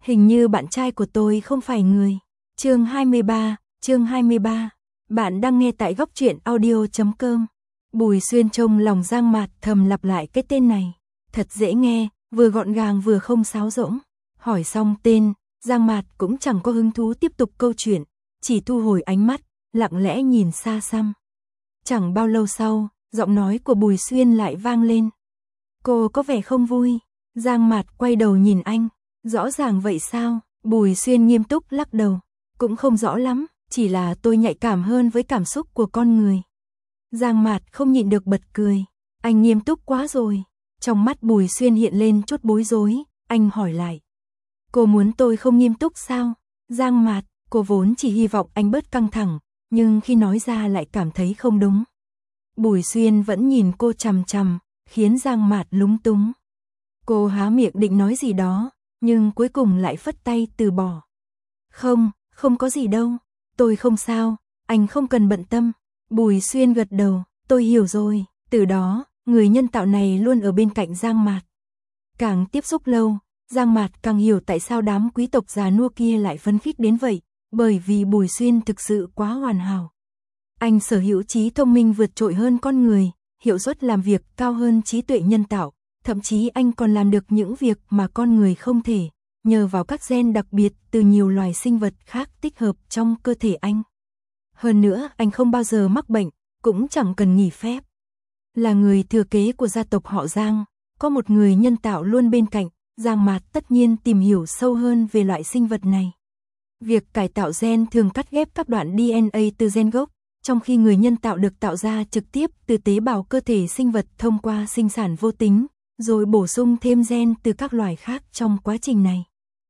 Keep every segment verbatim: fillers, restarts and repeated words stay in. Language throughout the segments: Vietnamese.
Hình như bạn trai của tôi không phải người. Chương hai mươi ba, chương hai mươi ba. Bạn đang nghe tại góc truyện audio chấm com. Bùi Xuyên trông lòng Giang Mạt thầm lặp lại cái tên này. Thật dễ nghe, vừa gọn gàng vừa không sáo rỗng. Hỏi xong tên, Giang Mạt cũng chẳng có hứng thú tiếp tục câu chuyện, chỉ thu hồi ánh mắt, lặng lẽ nhìn xa xăm. Chẳng bao lâu sau, giọng nói của Bùi Xuyên lại vang lên. Cô có vẻ không vui. Giang Mạt quay đầu nhìn anh. Rõ ràng vậy sao? Bùi Xuyên nghiêm túc lắc đầu. Cũng không rõ lắm, chỉ là tôi nhạy cảm hơn với cảm xúc của con người. Giang Mạt không nhịn được bật cười. Anh nghiêm túc quá rồi. Trong mắt Bùi Xuyên hiện lên chút bối rối, anh hỏi lại. Cô muốn tôi không nghiêm túc sao? Giang Mạt, cô vốn chỉ hy vọng anh bớt căng thẳng, nhưng khi nói ra lại cảm thấy không đúng. Bùi Xuyên vẫn nhìn cô chằm chằm, khiến Giang Mạt lúng túng. Cô há miệng định nói gì đó, nhưng cuối cùng lại phất tay từ bỏ. Không, không có gì đâu, tôi không sao, anh không cần bận tâm. Bùi Xuyên gật đầu, tôi hiểu rồi. Từ đó, người nhân tạo này luôn ở bên cạnh Giang Mạt. Càng tiếp xúc lâu, Giang Mạt càng hiểu tại sao đám quý tộc già nua kia lại phấn khích đến vậy, bởi vì Bùi Xuyên thực sự quá hoàn hảo. Anh sở hữu trí thông minh vượt trội hơn con người, hiệu suất làm việc cao hơn trí tuệ nhân tạo, thậm chí anh còn làm được những việc mà con người không thể, nhờ vào các gen đặc biệt từ nhiều loài sinh vật khác tích hợp trong cơ thể anh. Hơn nữa, anh không bao giờ mắc bệnh, cũng chẳng cần nghỉ phép. Là người thừa kế của gia tộc họ Giang, có một người nhân tạo luôn bên cạnh, Giang Mạt tất nhiên tìm hiểu sâu hơn về loại sinh vật này. Việc cải tạo gen thường cắt ghép các đoạn đê en a từ gen gốc, trong khi người nhân tạo được tạo ra trực tiếp từ tế bào cơ thể sinh vật thông qua sinh sản vô tính, rồi bổ sung thêm gen từ các loài khác trong quá trình này.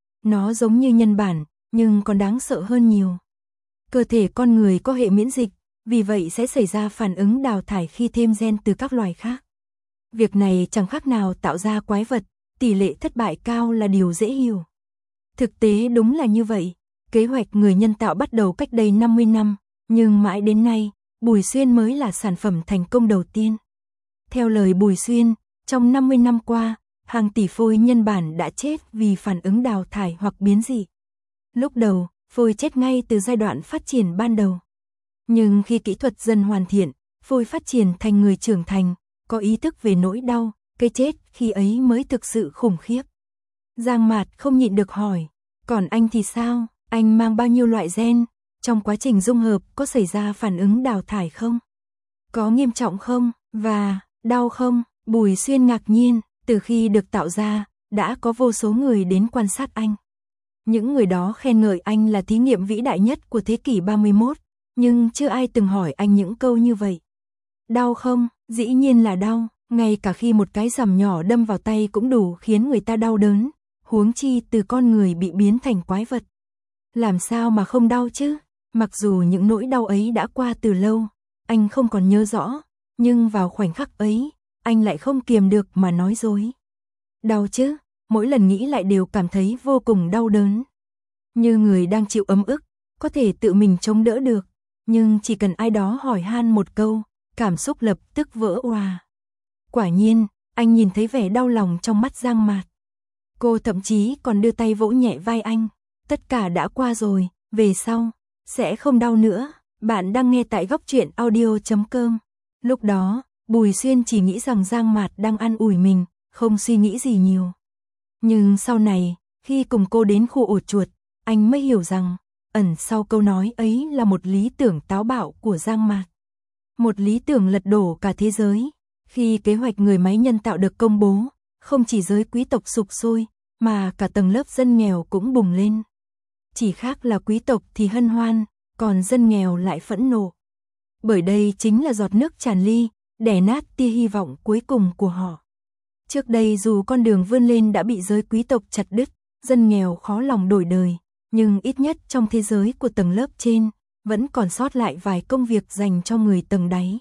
Nó giống như nhân bản, nhưng còn đáng sợ hơn nhiều. Cơ thể con người có hệ miễn dịch, vì vậy sẽ xảy ra phản ứng đào thải khi thêm gen từ các loài khác. Việc này chẳng khác nào tạo ra quái vật, tỷ lệ thất bại cao là điều dễ hiểu. Thực tế đúng là như vậy, kế hoạch người nhân tạo bắt đầu cách đây năm mươi năm, nhưng mãi đến nay, Bùi Xuyên mới là sản phẩm thành công đầu tiên. Theo lời Bùi Xuyên, trong năm mươi năm qua, hàng tỷ phôi nhân bản đã chết vì phản ứng đào thải hoặc biến dị. Lúc đầu, phôi chết ngay từ giai đoạn phát triển ban đầu. Nhưng khi kỹ thuật dần hoàn thiện, phôi phát triển thành người trưởng thành, có ý thức về nỗi đau, cái chết khi ấy mới thực sự khủng khiếp. Giang Mạt không nhịn được hỏi, còn anh thì sao? Anh mang bao nhiêu loại gen? Trong quá trình dung hợp có xảy ra phản ứng đào thải không? Có nghiêm trọng không? Và đau không? Bùi Xuyên ngạc nhiên, từ khi được tạo ra, đã có vô số người đến quan sát anh. Những người đó khen ngợi anh là thí nghiệm vĩ đại nhất của thế kỷ ba mươi mốt, nhưng chưa ai từng hỏi anh những câu như vậy. Đau không? Dĩ nhiên là đau, ngay cả khi một cái rằm nhỏ đâm vào tay cũng đủ khiến người ta đau đớn, huống chi từ con người bị biến thành quái vật. Làm sao mà không đau chứ? Mặc dù những nỗi đau ấy đã qua từ lâu, anh không còn nhớ rõ, nhưng vào khoảnh khắc ấy, anh lại không kiềm được mà nói dối. Đau chứ, mỗi lần nghĩ lại đều cảm thấy vô cùng đau đớn. Như người đang chịu ấm ức, có thể tự mình chống đỡ được, nhưng chỉ cần ai đó hỏi han một câu, cảm xúc lập tức vỡ òa. Quả nhiên, anh nhìn thấy vẻ đau lòng trong mắt Giang Mạt. Cô thậm chí còn đưa tay vỗ nhẹ vai anh. Tất cả đã qua rồi, về sau, sẽ không đau nữa. Bạn đang nghe tại góc truyện audio chấm com. Lúc đó, Bùi Xuyên chỉ nghĩ rằng Giang Mạt đang an ủi mình, không suy nghĩ gì nhiều. Nhưng sau này, khi cùng cô đến khu ổ chuột, anh mới hiểu rằng, ẩn sau câu nói ấy là một lý tưởng táo bạo của Giang Mạt. Một lý tưởng lật đổ cả thế giới. Khi kế hoạch người máy nhân tạo được công bố, không chỉ giới quý tộc sục sôi, mà cả tầng lớp dân nghèo cũng bùng lên. Chỉ khác là quý tộc thì hân hoan, còn dân nghèo lại phẫn nộ. Bởi đây chính là giọt nước tràn ly, đè nát tia hy vọng cuối cùng của họ. Trước đây dù con đường vươn lên đã bị giới quý tộc chặt đứt, dân nghèo khó lòng đổi đời, nhưng ít nhất trong thế giới của tầng lớp trên, vẫn còn sót lại vài công việc dành cho người tầng đáy.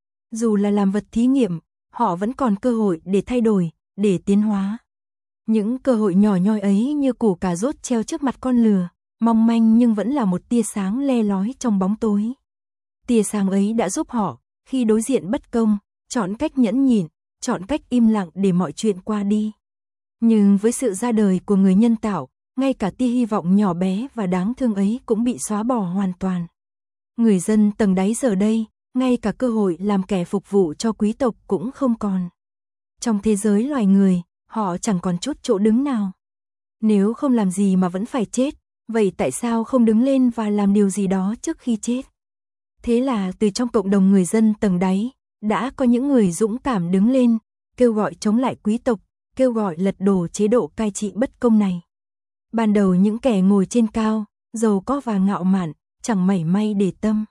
Dù là làm vật thí nghiệm, họ vẫn còn cơ hội để thay đổi, để tiến hóa. Những cơ hội nhỏ nhoi ấy như củ cà rốt treo trước mặt con lừa, mong manh nhưng vẫn là một tia sáng le lói trong bóng tối. Tia sáng ấy đã giúp họ, khi đối diện bất công, chọn cách nhẫn nhịn, chọn cách im lặng để mọi chuyện qua đi. Nhưng với sự ra đời của người nhân tạo, ngay cả tia hy vọng nhỏ bé và đáng thương ấy cũng bị xóa bỏ hoàn toàn. Người dân tầng đáy giờ đây, ngay cả cơ hội làm kẻ phục vụ cho quý tộc cũng không còn. Trong thế giới loài người, họ chẳng còn chút chỗ đứng nào. Nếu không làm gì mà vẫn phải chết, vậy tại sao không đứng lên và làm điều gì đó trước khi chết? Thế là từ trong cộng đồng người dân tầng đáy, đã có những người dũng cảm đứng lên, kêu gọi chống lại quý tộc, kêu gọi lật đổ chế độ cai trị bất công này. Ban đầu những kẻ ngồi trên cao, giàu có và ngạo mạn, chẳng mảy may để tâm.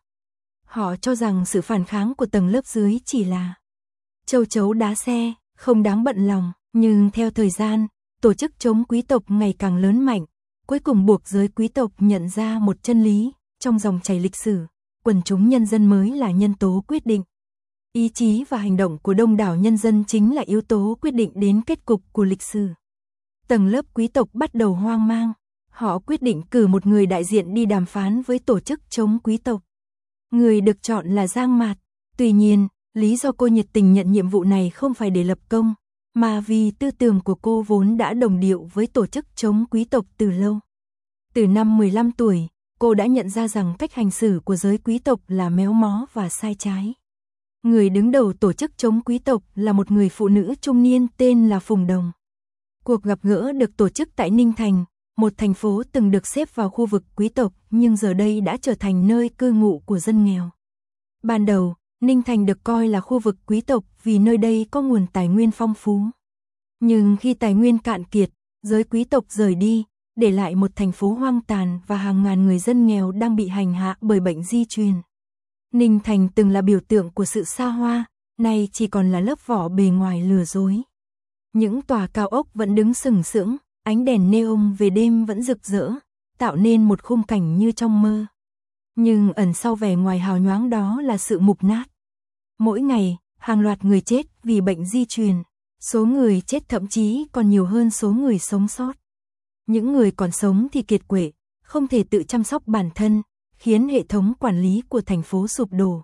Họ cho rằng sự phản kháng của tầng lớp dưới chỉ là châu chấu đá xe, không đáng bận lòng. Nhưng theo thời gian, tổ chức chống quý tộc ngày càng lớn mạnh, cuối cùng buộc giới quý tộc nhận ra một chân lý, trong dòng chảy lịch sử, quần chúng nhân dân mới là nhân tố quyết định. Ý chí và hành động của đông đảo nhân dân chính là yếu tố quyết định đến kết cục của lịch sử. Tầng lớp quý tộc bắt đầu hoang mang, họ quyết định cử một người đại diện đi đàm phán với tổ chức chống quý tộc. Người được chọn là Giang Mạt, tuy nhiên, lý do cô nhiệt tình nhận nhiệm vụ này không phải để lập công, mà vì tư tưởng của cô vốn đã đồng điệu với tổ chức chống quý tộc từ lâu. Từ năm mười lăm tuổi, cô đã nhận ra rằng cách hành xử của giới quý tộc là méo mó và sai trái. Người đứng đầu tổ chức chống quý tộc là một người phụ nữ trung niên tên là Phùng Đồng. Cuộc gặp gỡ được tổ chức tại Ninh Thành, một thành phố từng được xếp vào khu vực quý tộc nhưng giờ đây đã trở thành nơi cư ngụ của dân nghèo. Ban đầu, Ninh Thành được coi là khu vực quý tộc vì nơi đây có nguồn tài nguyên phong phú. Nhưng khi tài nguyên cạn kiệt, giới quý tộc rời đi, để lại một thành phố hoang tàn và hàng ngàn người dân nghèo đang bị hành hạ bởi bệnh di truyền. Ninh Thành từng là biểu tượng của sự xa hoa, nay chỉ còn là lớp vỏ bề ngoài lừa dối. Những tòa cao ốc vẫn đứng sừng sững, ánh đèn neon về đêm vẫn rực rỡ, tạo nên một khung cảnh như trong mơ. Nhưng ẩn sau vẻ ngoài hào nhoáng đó là sự mục nát. Mỗi ngày, hàng loạt người chết vì bệnh di truyền, số người chết thậm chí còn nhiều hơn số người sống sót. Những người còn sống thì kiệt quệ, không thể tự chăm sóc bản thân, khiến hệ thống quản lý của thành phố sụp đổ.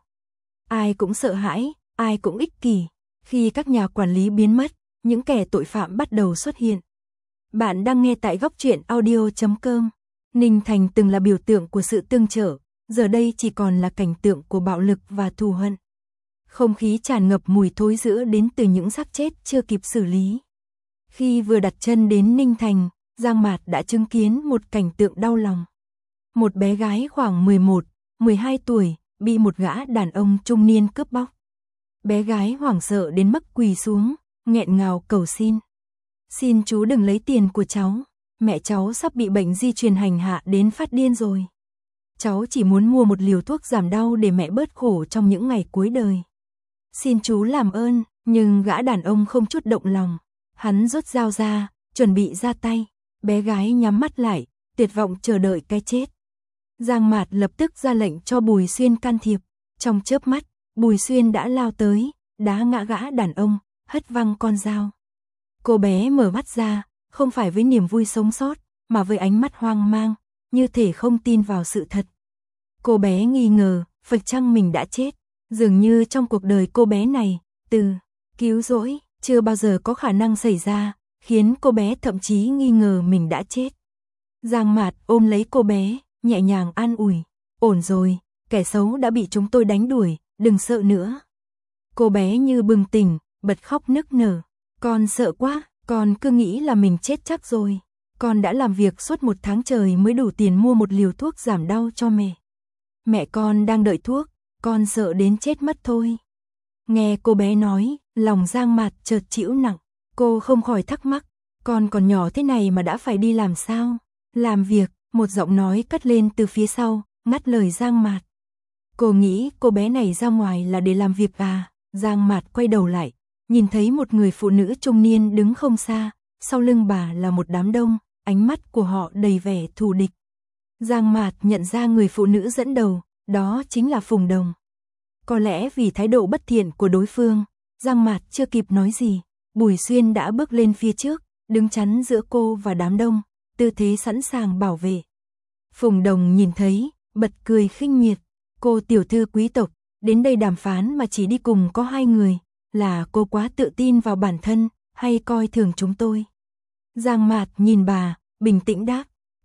Ai cũng sợ hãi, ai cũng ích kỷ. Khi các nhà quản lý biến mất, những kẻ tội phạm bắt đầu xuất hiện. Bạn đang nghe tại góc truyện audio chấm com. Ninh Thành từng là biểu tượng của sự tương trợ, giờ đây chỉ còn là cảnh tượng của bạo lực và thù hận. Không khí tràn ngập mùi thối rữa đến từ những xác chết chưa kịp xử lý. Khi vừa đặt chân đến Ninh Thành, Giang Mạt đã chứng kiến một cảnh tượng đau lòng. Một bé gái khoảng mười một, mười hai tuổi, bị một gã đàn ông trung niên cướp bóc. Bé gái hoảng sợ đến mức quỳ xuống, nghẹn ngào cầu xin. Xin chú đừng lấy tiền của cháu, mẹ cháu sắp bị bệnh di truyền hành hạ đến phát điên rồi. Cháu chỉ muốn mua một liều thuốc giảm đau để mẹ bớt khổ trong những ngày cuối đời. Xin chú làm ơn, nhưng gã đàn ông không chút động lòng. Hắn rút dao ra, chuẩn bị ra tay. Bé gái nhắm mắt lại, tuyệt vọng chờ đợi cái chết. Giang Mạt lập tức ra lệnh cho Bùi Xuyên can thiệp. Trong chớp mắt, Bùi Xuyên đã lao tới, đá ngã gã đàn ông, hất văng con dao. Cô bé mở mắt ra, không phải với niềm vui sống sót, mà với ánh mắt hoang mang, như thể không tin vào sự thật. Cô bé nghi ngờ, phải chăng mình đã chết? Dường như trong cuộc đời cô bé này, từ cứu rỗi, chưa bao giờ có khả năng xảy ra, khiến cô bé thậm chí nghi ngờ mình đã chết. Giang Mạt ôm lấy cô bé, nhẹ nhàng an ủi. Ổn rồi, kẻ xấu đã bị chúng tôi đánh đuổi, đừng sợ nữa. Cô bé như bừng tỉnh, bật khóc nức nở. Con sợ quá, con cứ nghĩ là mình chết chắc rồi. Con đã làm việc suốt một tháng trời mới đủ tiền mua một liều thuốc giảm đau cho mẹ. Mẹ con đang đợi thuốc, con sợ đến chết mất thôi. Nghe cô bé nói, lòng Giang Mạt chợt chịu nặng. Cô không khỏi thắc mắc, con còn nhỏ thế này mà đã phải đi làm sao? Làm việc, một giọng nói cất lên từ phía sau, ngắt lời Giang Mạt. Cô nghĩ cô bé này ra ngoài là để làm việc à? Giang Mạt quay đầu lại, nhìn thấy một người phụ nữ trung niên đứng không xa, sau lưng bà là một đám đông, ánh mắt của họ đầy vẻ thù địch. Giang Mạt nhận ra người phụ nữ dẫn đầu, đó chính là Phùng Đồng. Có lẽ vì thái độ bất thiện của đối phương, Giang Mạt chưa kịp nói gì, Bùi Xuyên đã bước lên phía trước, đứng chắn giữa cô và đám đông, tư thế sẵn sàng bảo vệ. Phùng Đồng nhìn thấy, bật cười khinh miệt. Cô tiểu thư quý tộc, đến đây đàm phán mà chỉ đi cùng có hai người, là cô quá tự tin vào bản thân, hay coi thường chúng tôi? Giang Mạt nhìn bà, bình tĩnh đáp,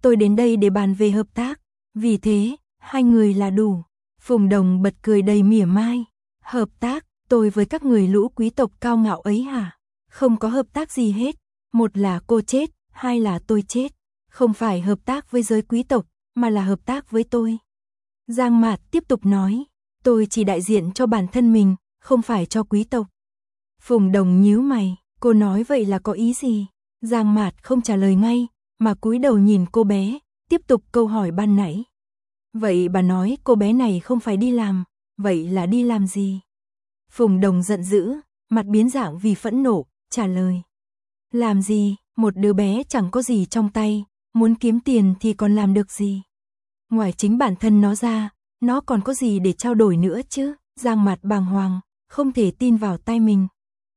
tôi đến đây để bàn về hợp tác, vì thế, hai người là đủ. Phùng Đồng bật cười đầy mỉa mai. Hợp tác, tôi với các người lũ quý tộc cao ngạo ấy hả? Không có hợp tác gì hết, một là cô chết, hai là tôi chết. Không phải hợp tác với giới quý tộc, mà là hợp tác với tôi. Giang Mạt tiếp tục nói, tôi chỉ đại diện cho bản thân mình, không phải cho quý tộc. Phùng Đồng nhíu mày, cô nói vậy là có ý gì? Giang Mạt không trả lời ngay, mà cúi đầu nhìn cô bé, tiếp tục câu hỏi ban nãy. Vậy bà nói cô bé này không phải đi làm, vậy là đi làm gì? Phùng Đồng giận dữ, mặt biến dạng vì phẫn nộ, trả lời. Làm gì, một đứa bé chẳng có gì trong tay, muốn kiếm tiền thì còn làm được gì? Ngoài chính bản thân nó ra, nó còn có gì để trao đổi nữa chứ? Giang Mạt bàng hoàng, không thể tin vào tai mình.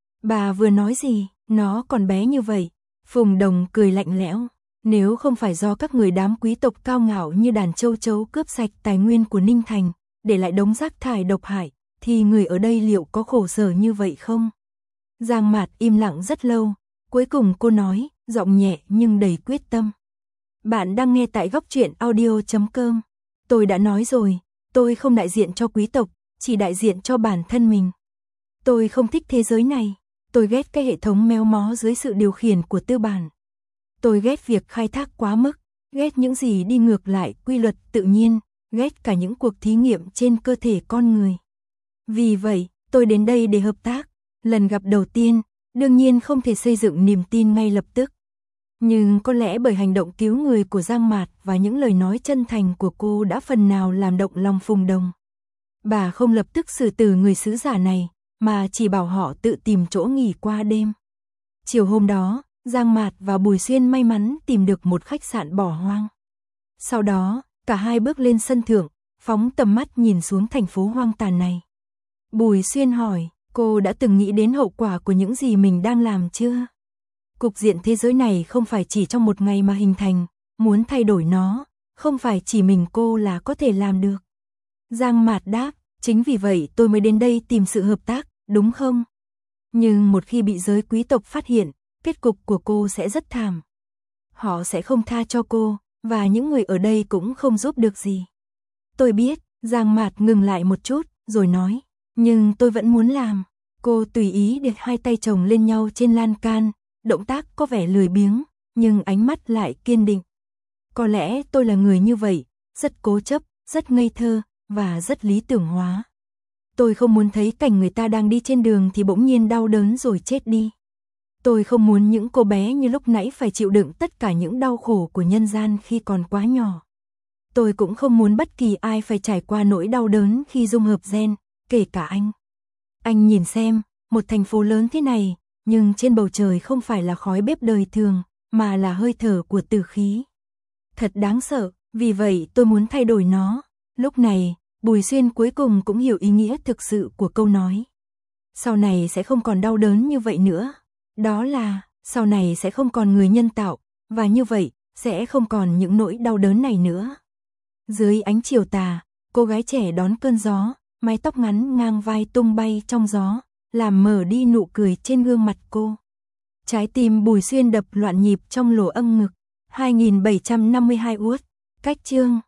Bà vừa nói gì, nó còn bé như vậy? Phùng Đồng cười lạnh lẽo. Nếu không phải do các người đám quý tộc cao ngạo như đàn châu chấu cướp sạch tài nguyên của Ninh Thành, để lại đống rác thải độc hại, thì người ở đây liệu có khổ sở như vậy không? Giang Mạt im lặng rất lâu, cuối cùng cô nói, giọng nhẹ nhưng đầy quyết tâm. Bạn đang nghe tại góc truyện audio chấm com. Tôi đã nói rồi, tôi không đại diện cho quý tộc, chỉ đại diện cho bản thân mình. Tôi không thích thế giới này, tôi ghét cái hệ thống méo mó dưới sự điều khiển của tư bản. Tôi ghét việc khai thác quá mức, ghét những gì đi ngược lại quy luật tự nhiên, ghét cả những cuộc thí nghiệm trên cơ thể con người. Vì vậy, tôi đến đây để hợp tác. Lần gặp đầu tiên, đương nhiên không thể xây dựng niềm tin ngay lập tức. Nhưng có lẽ bởi hành động cứu người của Giang Mạt và những lời nói chân thành của cô đã phần nào làm động lòng Phùng Đồng. Bà không lập tức xử tử người sứ giả này, mà chỉ bảo họ tự tìm chỗ nghỉ qua đêm. Chiều hôm đó, Giang Mạt và Bùi Xuyên may mắn tìm được một khách sạn bỏ hoang. Sau đó, cả hai bước lên sân thượng, phóng tầm mắt nhìn xuống thành phố hoang tàn này. Bùi Xuyên hỏi, cô đã từng nghĩ đến hậu quả của những gì mình đang làm chưa? Cục diện thế giới này không phải chỉ trong một ngày mà hình thành, muốn thay đổi nó, không phải chỉ mình cô là có thể làm được. Giang Mạt đáp, chính vì vậy tôi mới đến đây tìm sự hợp tác, đúng không? Nhưng một khi bị giới quý tộc phát hiện, kết cục của cô sẽ rất thảm. Họ sẽ không tha cho cô, và những người ở đây cũng không giúp được gì. Tôi biết, Giang Mạt ngừng lại một chút, rồi nói, nhưng tôi vẫn muốn làm. Cô tùy ý để hai tay chồng lên nhau trên lan can, động tác có vẻ lười biếng, nhưng ánh mắt lại kiên định. Có lẽ tôi là người như vậy, rất cố chấp, rất ngây thơ, và rất lý tưởng hóa. Tôi không muốn thấy cảnh người ta đang đi trên đường thì bỗng nhiên đau đớn rồi chết đi. Tôi không muốn những cô bé như lúc nãy phải chịu đựng tất cả những đau khổ của nhân gian khi còn quá nhỏ. Tôi cũng không muốn bất kỳ ai phải trải qua nỗi đau đớn khi dung hợp gen, kể cả anh. Anh nhìn xem, một thành phố lớn thế này, nhưng trên bầu trời không phải là khói bếp đời thường, mà là hơi thở của tử khí. Thật đáng sợ, vì vậy tôi muốn thay đổi nó. Lúc này, Bùi Xuyên cuối cùng cũng hiểu ý nghĩa thực sự của câu nói. Sau này sẽ không còn đau đớn như vậy nữa. Đó là, sau này sẽ không còn người nhân tạo, và như vậy, sẽ không còn những nỗi đau đớn này nữa. Dưới ánh chiều tà, cô gái trẻ đón cơn gió, mái tóc ngắn ngang vai tung bay trong gió, làm mờ đi nụ cười trên gương mặt cô. Trái tim Bùi Xuyên đập loạn nhịp trong lỗ âm ngực. hai nghìn bảy trăm năm mươi hai uất, cách chương.